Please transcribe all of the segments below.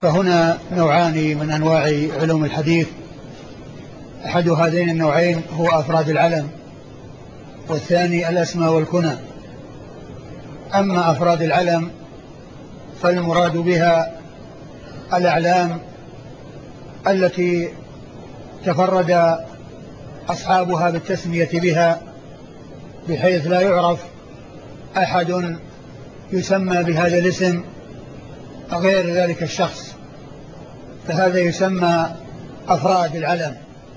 فهنا نوعان من أنواع علوم الحديث. أحد هذين النوعين هو أفراد العلم، والثاني الأسماء والكنى. أما أفراد العلم فالمراد بها الأعلام التي تفرد أصحابها بالتسمية بها، بحيث لا يعرف أحد يسمى بهذا الاسم غير ذلك الشخص، فهذا يسمى أفراد العلم،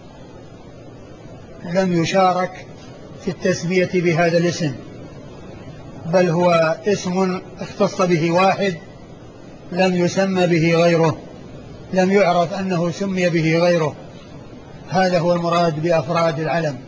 لم يشارك في التسمية بهذا الاسم، بل هو اسم اختص به واحد لم يسمى به غيره، لم يعرف أنه سمي به غيره. هذا هو المراد بأفراد العلم.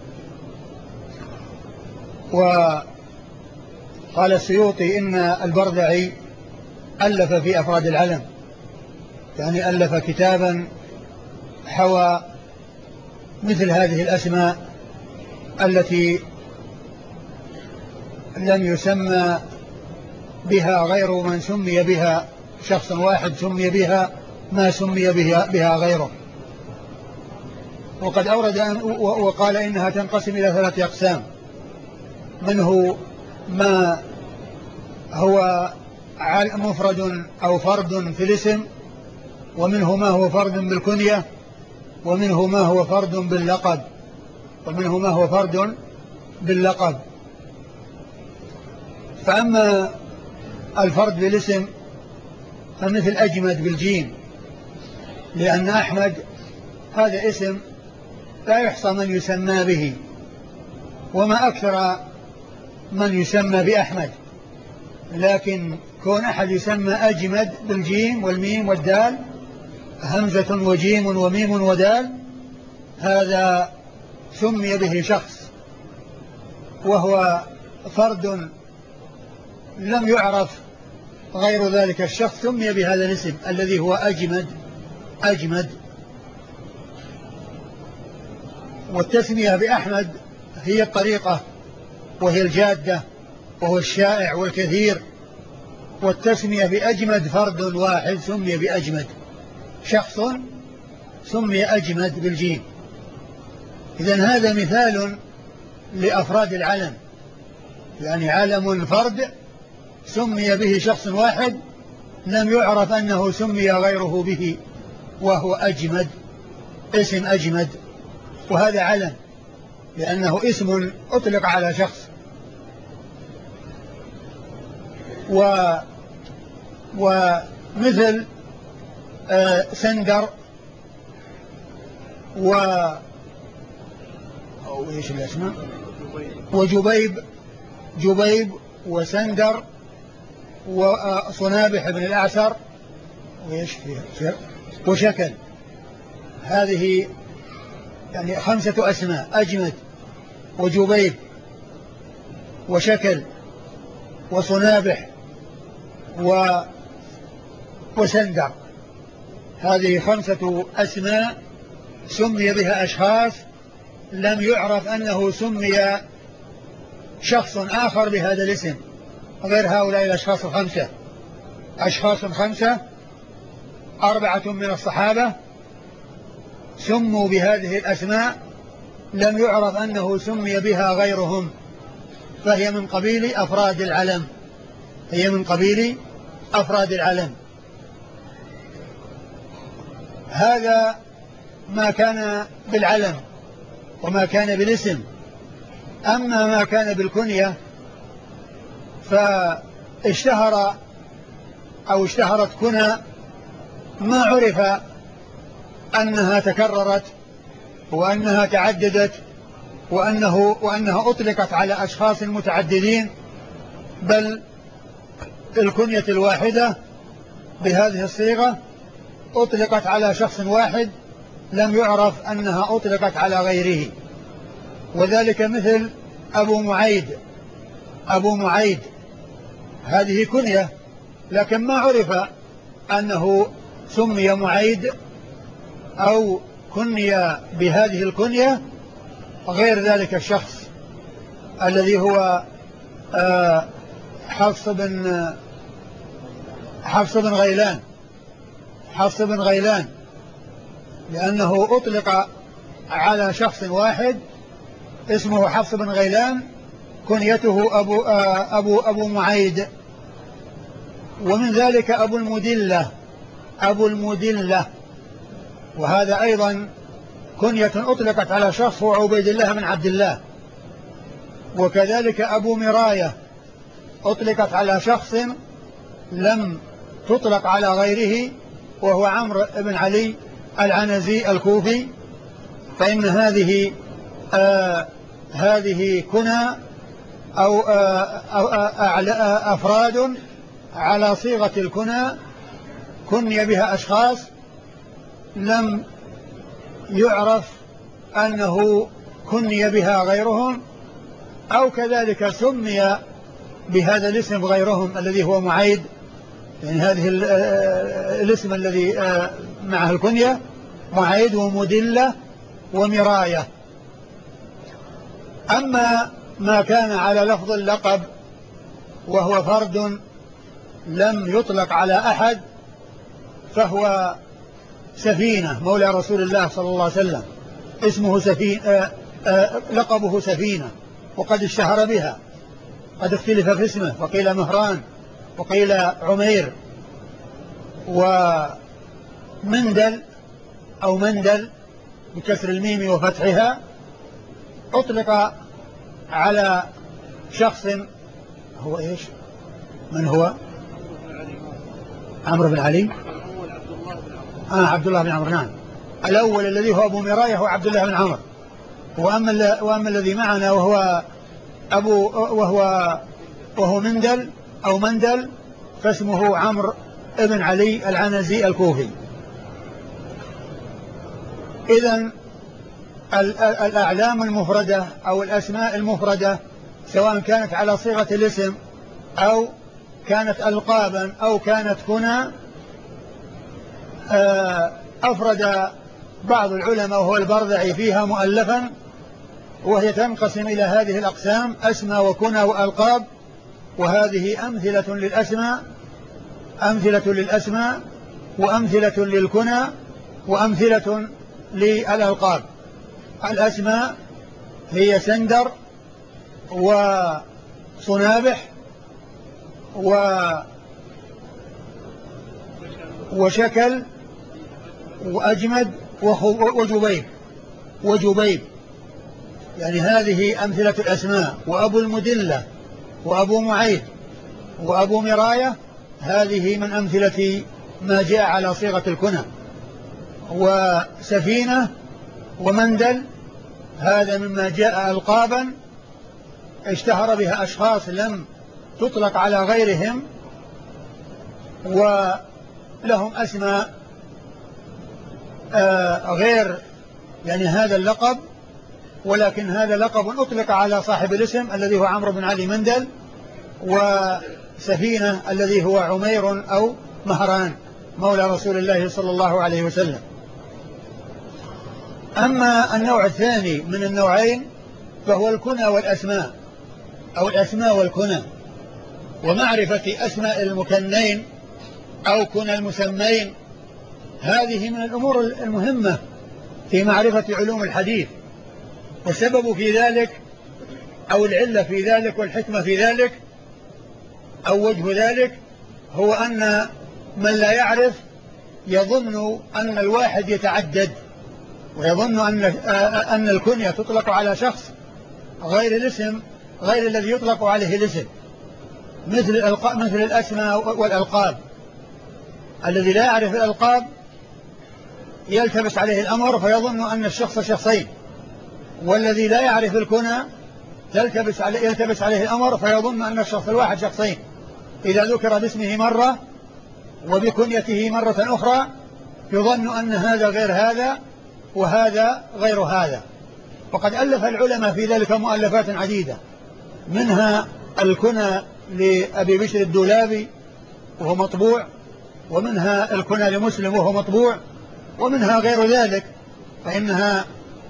وقال السيوطي إن البردعي ألف في أفراد العلم، يعني ألف كتابا حوى مثل هذه الأسماء التي لم يسمى بها غير من سمي بها، شخص واحد سمي بها ما سمي بها غيره. وقد أورد وقال إنها تنقسم إلى 3 أقسام، منه ما هو مفرد أو فرد في الاسم، ومنه ما هو فرد بالكنية، ومنه ما هو فرد باللقب. فأما الفرد بالاسم فمثل أجمد بالجيم، لأن أحمد هذا اسم لا يحصى من يسمى به، وما أكثر من يسمى بأحمد، لكن كون أحد يسمى أجمد بالجيم والميم والدال، همزة وجيم وميم ودال، هذا سمي به شخص، وهو فرد لم يعرف غير ذلك الشخص سمي بهذا الاسم الذي هو أجمد. والتسمية بأحمد هي الطريقة وهي الجادة وهو الشائع والكثير، والتسمية بأجمد فرد واحد سمي بأجمد، شخص سمي أجمد بالجيم. إذن هذا مثال لأفراد العلم، يعني علم فرد سمي به شخص واحد لم يعرف أنه سمي غيره به، وهو أجمد، اسم أجمد، وهذا علم لأنه اسم أطلق على شخص. ومثل سندر وإيش الاسم، جبيب وسندر وصنابح بن الأعسر وشكل. هذه يعني 5 أسماء: أجمد وجبيب وشكل وصنابح وسندر. هذه 5 أسماء سمي بها أشخاص لم يعرف أنه سمي شخص آخر بهذا الاسم غير هؤلاء الأشخاص 5. أشخاص 5، 4 من الصحابة سموا بهذه الأسماء لم يعرف أنه سمي بها غيرهم، فهي من قبيل أفراد العلم. هذا ما كان بالعلم وما كان بالاسم. أما ما كان بالكنية اشتهرت كنى ما عرف أنها تكررت وأنها تعددت وأنها أطلقت على أشخاص متعددين، بل الكنية الواحدة بهذه الصيغة أطلقت على شخص واحد لم يعرف أنها أطلقت على غيره. وذلك مثل أبو معيد هذه كنية، لكن ما عرف أنه سمي معيد أو كني بهذه الكنية غير ذلك الشخص الذي هو حفص بن غيلان حفص بن غيلان، لأنه أطلق على شخص واحد اسمه حفص بن غيلان، كنيته أبو معيد. ومن ذلك أبو المدلة، وهذا أيضا كنية أطلقت على شخص هو عبيد الله بن عبد الله. وكذلك أبو مراية أطلقت على شخص لم تطلق على غيره، وهو عمرو بن علي العنزي الكوفي. فإن هذه كنى أو أفراد على صيغة الكنى، كني بها أشخاص لم يعرف أنه كني بها غيرهم، أو كذلك سمي بهذا الاسم غيرهم الذي هو معيد، يعني هذه الاسم الذي معه الكنية معيد ومدلة ومراية. أما ما كان على لفظ اللقب وهو فرد لم يطلق على أحد، فهو سفينة مولى رسول الله صلى الله عليه وسلم، اسمه لقبه سفينة، وقد اشتهر بها، قد اختلف في اسمه، وقيل مهران وقيل عمير. ومندل أو مندل بكسر الميم وفتحها أطلق على شخص هو إيش؟ من هو؟ عمرو بن علي، عبد الله بن عمرو. نعم، الأول الذي هو أبو مراية هو عبد الله بن عمرو. وأما الذي معنا وهو مندل أو مندل، فاسمه عمرو بن علي العنزي الكوفي. إذن الأعلام المفردة أو الأسماء المفردة، سواء كانت على صيغة الاسم أو كانت ألقابا أو كانت كنى، أفرد بعض العلماء وهو البرذعي فيها مؤلفا، وهي تنقسم إلى هذه الأقسام: أسمى وكنى وألقاب. وهذه أمثلة للأسماء وأمثلة للكنى وأمثلة للألقاب. الأسماء هي سندر وصنابح وشكل وأجمد وجبيب، يعني هذه أمثلة الأسماء. وأبو المدلة وأبو معيد وأبو مراية، هذه من أمثلة ما جاء على صيغة الكنى. وسفينة ومندل، هذا مما جاء ألقابا اشتهر بها أشخاص لم تطلق على غيرهم، ولهم أسماء غير يعني هذا اللقب، ولكن هذا لقب أطلق على صاحب الاسم الذي هو عمرو بن علي مندل، وسفينة الذي هو عمير أو مهران مولى رسول الله صلى الله عليه وسلم. أما النوع الثاني من النوعين فهو الكنى والأسماء، أو الأسماء والكنى. ومعرفة أسماء المكنين أو كنى المسمين، هذه من الأمور المهمة في معرفة علوم الحديث. والسبب في ذلك أو العلة في ذلك والحكمة في ذلك أو وجه ذلك هو أن من لا يعرف يظن أن الواحد يتعدد، ويظن أن الكنية تطلق على شخص غير الاسم، غير الذي يطلق عليه الاسم، مثل الأسماء والألقاب. الذي لا يعرف الألقاب يلتبس عليه الأمر فيظن أن الشخص شخصين، والذي لا يعرف الكنى يلتبس عليه الأمر فيظن أن الشخص الواحد شخصين، إذا ذكر باسمه مرة وبكنيته مرة أخرى يظن أن هذا غير هذا وهذا غير هذا. وقد ألف العلماء في ذلك مؤلفات عديدة، منها الكنى لأبي بشر الدولابي وهو مطبوع، ومنها الكنى لمسلم وهو مطبوع، ومنها غير ذلك، فإنها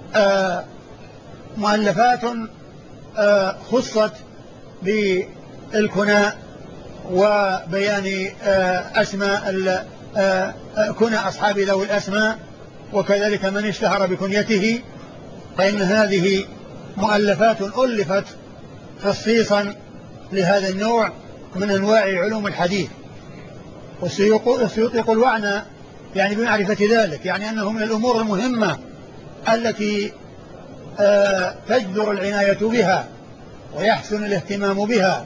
مؤلفات خصت بالكنى وبيان أسماء كنى أصحاب ذوي الأسماء، وكذلك من اشتهر بكنيته، فإن هذه مؤلفات ألفت خصيصا لهذا النوع من أنواع علوم الحديث. والسيوطي يقول وعنا يعني بمعرفة ذلك، يعني أنه من الأمور المهمة التي تجدر العناية بها ويحسن الاهتمام بها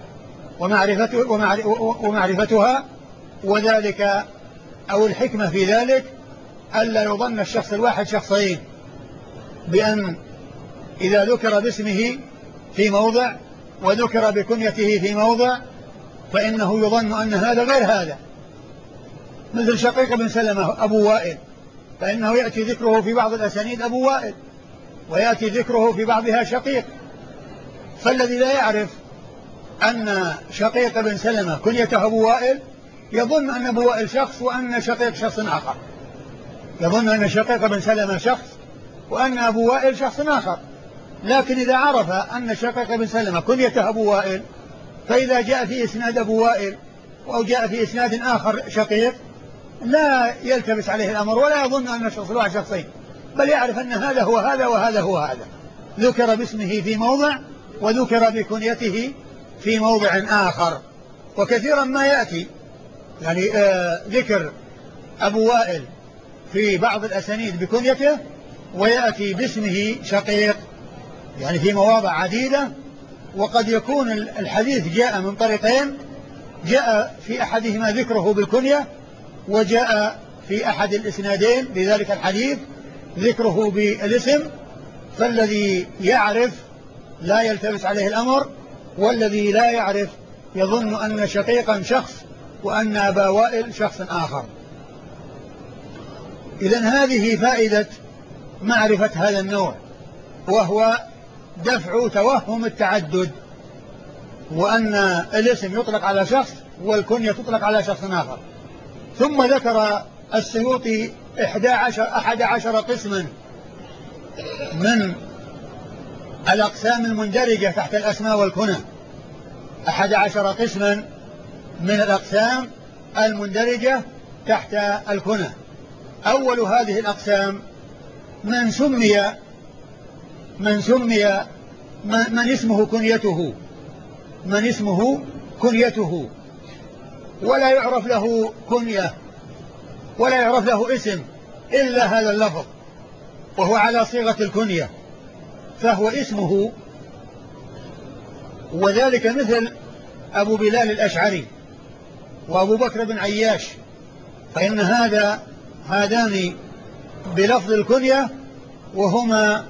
ومعرفتها، وذلك أو الحكمة في ذلك ألا يظن الشخص الواحد شخصين، بأن إذا ذكر باسمه في موضع وذكر بكنيته في موضع فإنه يظن أن هذا غير هذا، مثل شقيق بن سلمة أبو وائل، فإنه يأتي ذكره في بعض الأسانيد أبو وائل ويأتي ذكره في بعضها شقيق، فالذي لا يعرف أن شقيق بن سلمة كنيته أبو وائل يظن أن أبو وائل شخص وأن شقيق شخص آخر، يظن أن شقيق بن سلمة شخص وأن أبو وائل شخص آخر. لكن إذا عرف أن شقيق بن سلمة كنيته أبو وائل، فإذا جاء في إسناد أبو وائل أو جاء في إسناد آخر شقيق لا يلتبس عليه الأمر ولا يظن أن الشخص الواحد شخصين، بل يعرف أن هذا هو هذا وهذا هو هذا، ذكر باسمه في موضع وذكر بكنيته في موضع آخر. وكثيرا ما يأتي يعني ذكر أبو وائل في بعض الأسانيد بكنيته ويأتي باسمه شقيق، يعني في مواضع عديدة، وقد يكون الحديث جاء من طريقين، جاء في أحدهما ذكره بالكنية وجاء في أحد الإسنادين لذلك الحديث ذكره بالاسم، فالذي يعرف لا يلتبس عليه الأمر، والذي لا يعرف يظن أن شقيقا شخص وأن أبا وائل شخص آخر. إذن هذه فائدة معرفة هذا النوع، وهو دفع توهم التعدد، وأن الاسم يطلق على شخص والكنية تطلق على شخص آخر. ثم ذكر السيوطي 11 قسما من الأقسام المندرجة تحت الأسماء والكنى، 11 قسما من الأقسام المندرجة تحت الكنى. أول هذه الأقسام من اسمه كنيته، من اسمه كنيته ولا يعرف له كنية ولا يعرف له اسم إلا هذا اللفظ وهو على صيغة الكنية فهو اسمه، وذلك مثل أبو بلال الأشعري وأبو بكر بن عياش، فإن هذان بلفظ الكنية وهما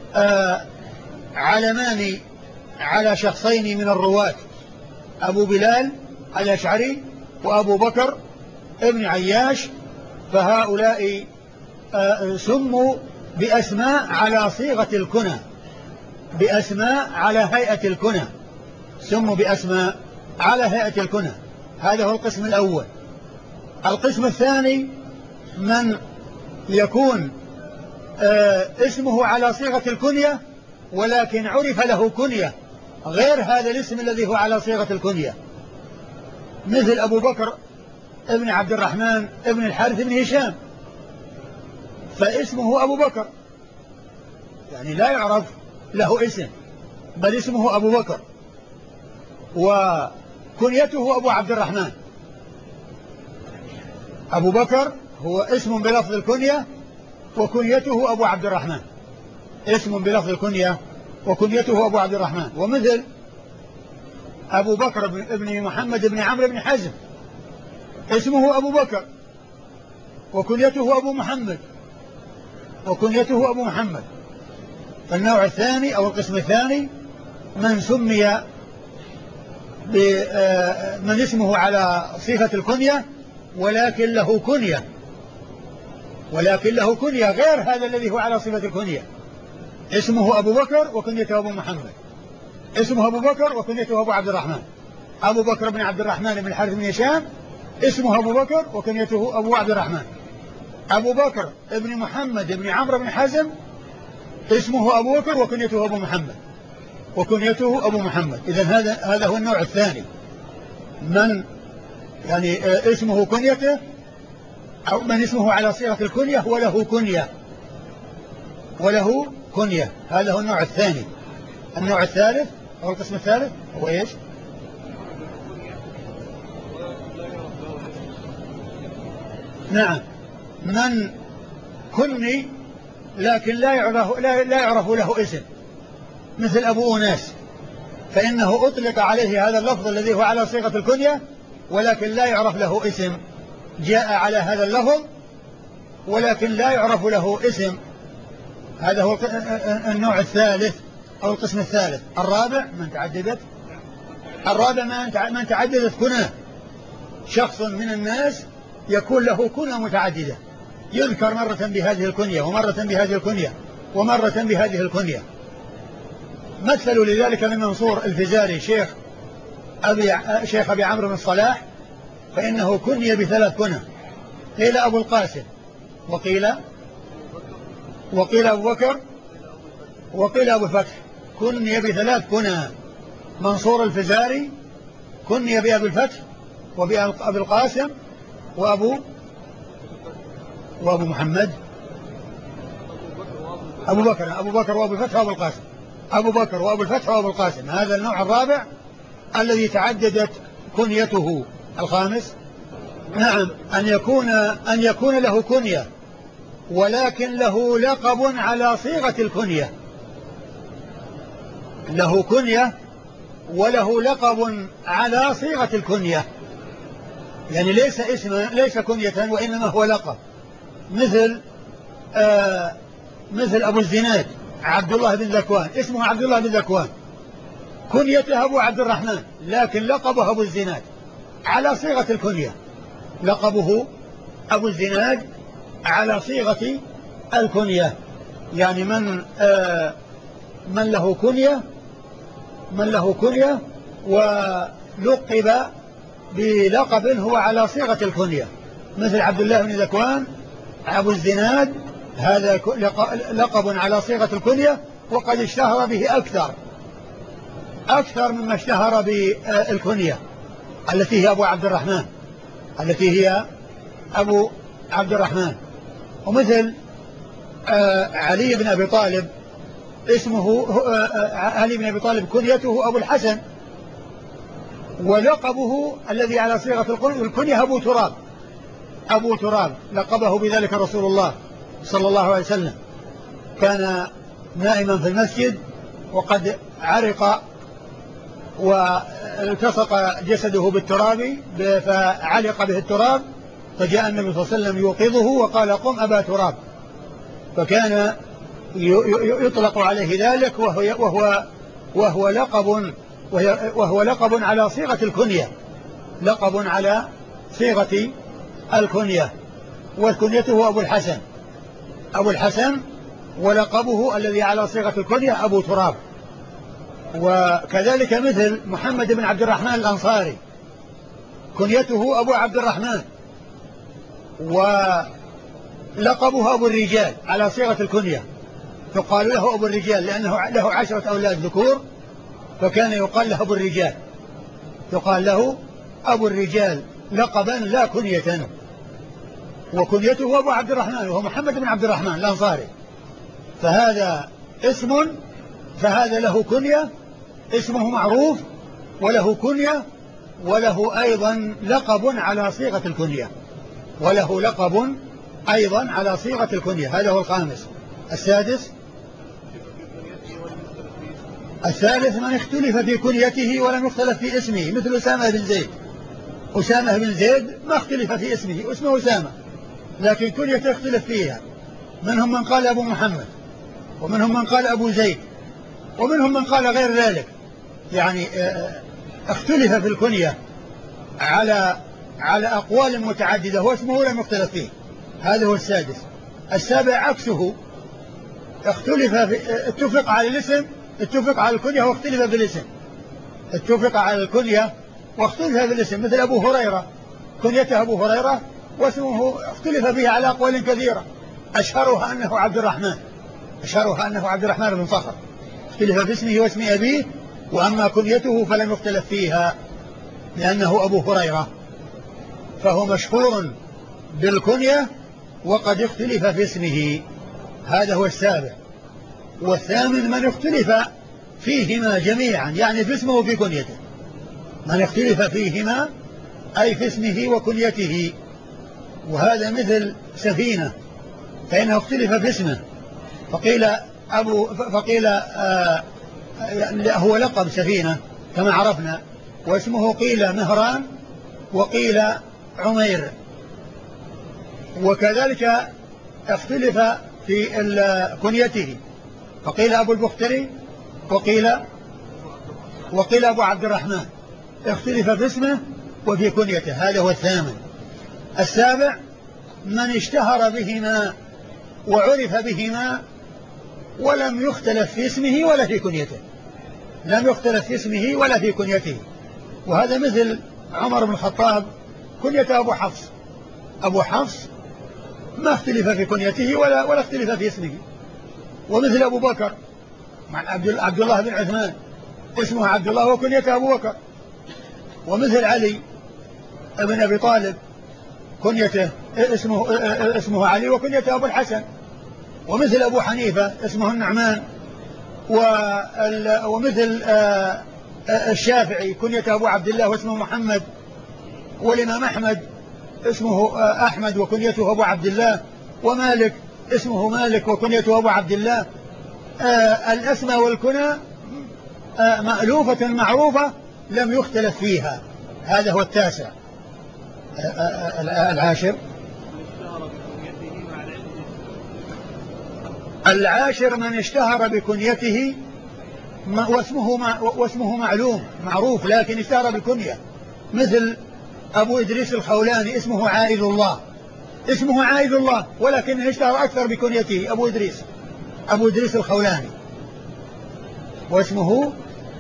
علمان على شخصين من الرواة، أبو بلال الأشعري وأبو بكر ابن عياش، فهؤلاء سموا بأسماء على صيغة الكنى، بأسماء على هيئة الكنى، سموا بأسماء على هيئة الكنى. هذا هو القسم الأول. القسم الثاني من يكون اسمه على صيغة الكنية ولكن عرف له كنية غير هذا الاسم الذي هو على صيغة الكنية، مثل أبو بكر ابن عبد الرحمن ابن الحارث بن هشام، فاسمه أبو بكر يعني لا يعرف له اسم بل اسمه أبو بكر، وكنيته أبو عبد الرحمن. أبو بكر هو اسم بلفظ الكنية وكنيته أبو عبد الرحمن، اسم بلفظ الكنية وكنيته أبو عبد الرحمن. ومثل أبو بكر ابن محمد بن عمرو بن حزم، اسمه أبو بكر وكنيته أبو محمد، وكنيته أبو محمد. فالنوع الثاني أو القسم الثاني من سمي من اسمه على صفة الكنية ولكن له كنية غير هذا الذي هو على صفة الكنية، اسمه أبو بكر وكنيته أبو محمد، اسمه أبو بكر وكنيته أبو عبد الرحمن. أبو بكر بن عبد الرحمن بن الحارث بن هشام اسمه أبو بكر وكنيته أبو عبد الرحمن. أبو بكر ابن محمد بن عمرو بن حزم اسمه أبو بكر وكنيته أبو محمد، وكنيته أبو محمد. إذن هذا هو النوع الثاني، من يعني اسمه كنيته أو من اسمه على صيغة الكنية وله كنية، وله كنية. هذا هو النوع الثاني. النوع الثالث أو القسم الثالث هو إيش؟ نعم، من كني لكن لا يعرف له اسم، مثل أبو أناس، فإنه أطلق عليه هذا اللفظ الذي هو على صيغة الكنية ولكن لا يعرف له اسم، جاء على هذا اللفظ ولكن لا يعرف له اسم. هذا هو النوع الثالث أو القسم الثالث. الرابع من تعددت كناه، شخص من الناس يكون له كنى متعددة، يذكر مرة بهذه الكنية ومرة بهذه الكنية ومرة بهذه الكنية. مثلوا لذلك من منصور الفزاري شيخ أبي عمرو بن الصلاح، فإنه كني بثلاث كنى، قيل أبو القاسم، وقيل أبو بكر، وقيل أبو الفتح. كني بثلاث كنى. منصور الفزاري كني بأبي الفتح وبأبي القاسم وأبو محمد، أبو بكر وأبو الفتح وأبو القاسم، أبو بكر وأبو الفتح وأبو القاسم. هذا النوع الرابع الذي تعددت كنيته. الخامس نعم، أن يكون له كنية ولكن له لقب على صيغة الكنية، له كنية وله لقب على صيغة الكنية، يعني ليس اسما، ليس كنية وإنما هو لقب. مثل أبو الزناد عبد الله بن ذكوان، اسمه عبد الله بن ذكوان، كنيته أبو عبد الرحمن، لكن لقبه أبو الزناد على صيغة الكنية، لقبه أبو الزناد على صيغة الكنية. يعني من له كنية ولقب بلقب هو على صيغة الكنية، مثل عبد الله بن ذكوان أبو الزناد، هذا لقب على صيغة الكنية، وقد اشتهر به أكثر مما اشتهر بالكنية التي هي أبو عبد الرحمن. ومثل علي بن أبي طالب، اسمه علي بن أبي طالب كنيته أبو الحسن، ولقبه الذي على صيغة الكنية أبو تراب، لقبه بذلك رسول الله صلى الله عليه وسلم. كان نائما في المسجد وقد عرق والتصق جسده بالتراب فعلق به التراب، فجاء النبي صلى الله عليه وسلم يوقظه وقال قم أبا تراب، فكان يطلق عليه ذلك وهو لقب على صيغة الكنية، لقب على صيغة الكنية، وكنيته أبو الحسن ولقبه الذي على صيغة الكنية أبو تراب. وكذلك مثل محمد بن عبد الرحمن الأنصاري، كنيته أبو عبد الرحمن ولقبه أبو الرجال على صيغة الكنية، يقال له أبو الرجال لأنه له 10 أولاد ذكور، فكان يقال له أبو الرجال لقبا لا كنية. وكنيته أبو عبد الرحمن وهو محمد بن عبد الرحمن الأنصاري، فهذا فهذا له كنية، اسمه معروف وله كنية وله أيضا لقب على صيغة الكنية. هذا هو الخامس. الثالث من اختلف في كنيته ولم يختلف في اسمه، مثل أسامة بن زيد ما اختلف في اسمه أسامة، لكن كنيته اختلف فيها، منهم من قال أبو محمد، ومنهم من قال أبو زيد، ومنهم من قال غير ذلك، يعني اختلف في الكنية على أقوال متعددة، واسمه لم يختلف فيه. هذا هو السادس. السابع عكسه، اتفق على الاسم، اتفق على الكنية واختلف في الاسم، اتفق على الكنية واختلف في الاسم، مثل أبو هريرة، كنيته أبو هريرة واسمه اختلف فيه على أقوال كثيرة، أشهرها أنه عبد الرحمن بن صخر، اختلف في اسمه واسم أبيه، وأما كنيته فلم يختلف فيها لأنه أبو هريرة، فهو مشهور بالكنية وقد اختلف في اسمه، هذا هو السابع. والثامن من اختلف فيهما جميعا، يعني في اسمه وفي كنيته، من اختلف فيهما أي في اسمه وكنيته. وهذا مثل سفينة، فإنه اختلف في اسمه، فقيل هو لقب سفينة كما عرفنا، واسمه قيل مهران وقيل عمير. وكذلك اختلف في كنيته، فقيل أبو البختري وقيل أبو عبد الرحمن، اختلف في اسمه وفي كنيته، هذا هو الثامن. السابع من اشتهر بهما وعرف بهما ولم يختلف في اسمه ولا في كنيته، لم يختلف في اسمه ولا في كنيته. وهذا مثل عمر بن الخطاب كنيته أبو حفص، أبو حفص ما اختلف في كنيته ولا اختلف في اسمه. ومثل أبو بكر عبد الله بن عثمان، اسمه عبد الله وكنيته أبو بكر. ومثل علي بن أبي طالب كنيته اسمه علي وكنيته أبو الحسن. ومثل أبو حنيفة اسمه النعمان. ومثل الشافعي كنيته أبو عبد الله واسمه محمد. والإمام أحمد اسمه أحمد وكنيته أبو عبد الله. ومالك اسمه مالك وكنيته أبو عبد الله. الأسماء والكنى مألوفة معروفة لم يختلف فيها، هذا هو التاسع. العاشر من اشتهر بكنيته واسمه معلوم معروف لكن اشتهر بكنية، مثل أبو إدريس الخولاني اسمه عائذ الله، اسمه عائذ الله ولكنه اشتهر أكثر بكنيته أبو إدريس الخولاني، واسمه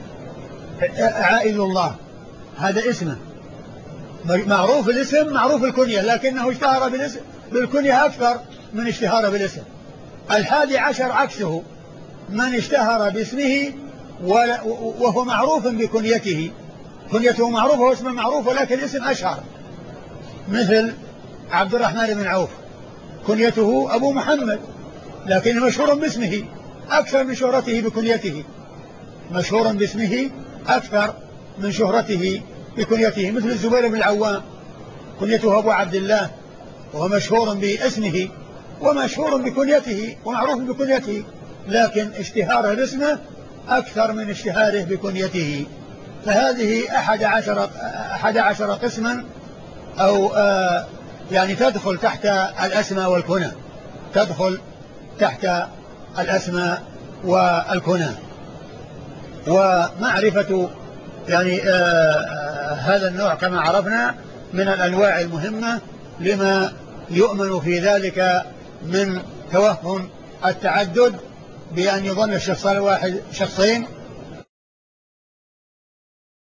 عائذ الله، هذا اسمه معروف الاسم معروف الكنية، لكنه اشتهر بالكنية أكثر من اشتهار بالاسم. 11 عكسه، من اشتهر باسمه وهو معروف بكنيته، كنيته معروفة واسمه معروف ولكن الاسم أشهر، مثل عبد الرحمن بن عوف كنيته أبو محمد لكن مشهور باسمه أكثر من شهرته بكنيته، مشهور باسمه أكثر من شهرته بكنيته. مثل الزبير بن العوام كنيته أبو عبد الله وهو مشهور باسمه ومشهور بكنيته ومعروف بكنيته، لكن اشتهاره باسمه أكثر من اشتهاره بكنيته. فهذه 11 قسما، أو يعني تدخل تحت الأسماء والكنى، تدخل تحت الأسماء والكنى. ومعرفة يعني هذا النوع كما عرفنا من الأنواع المهمة لما يؤمن في ذلك من توهم التعدد، بأن يظن الشخص الواحد شخصين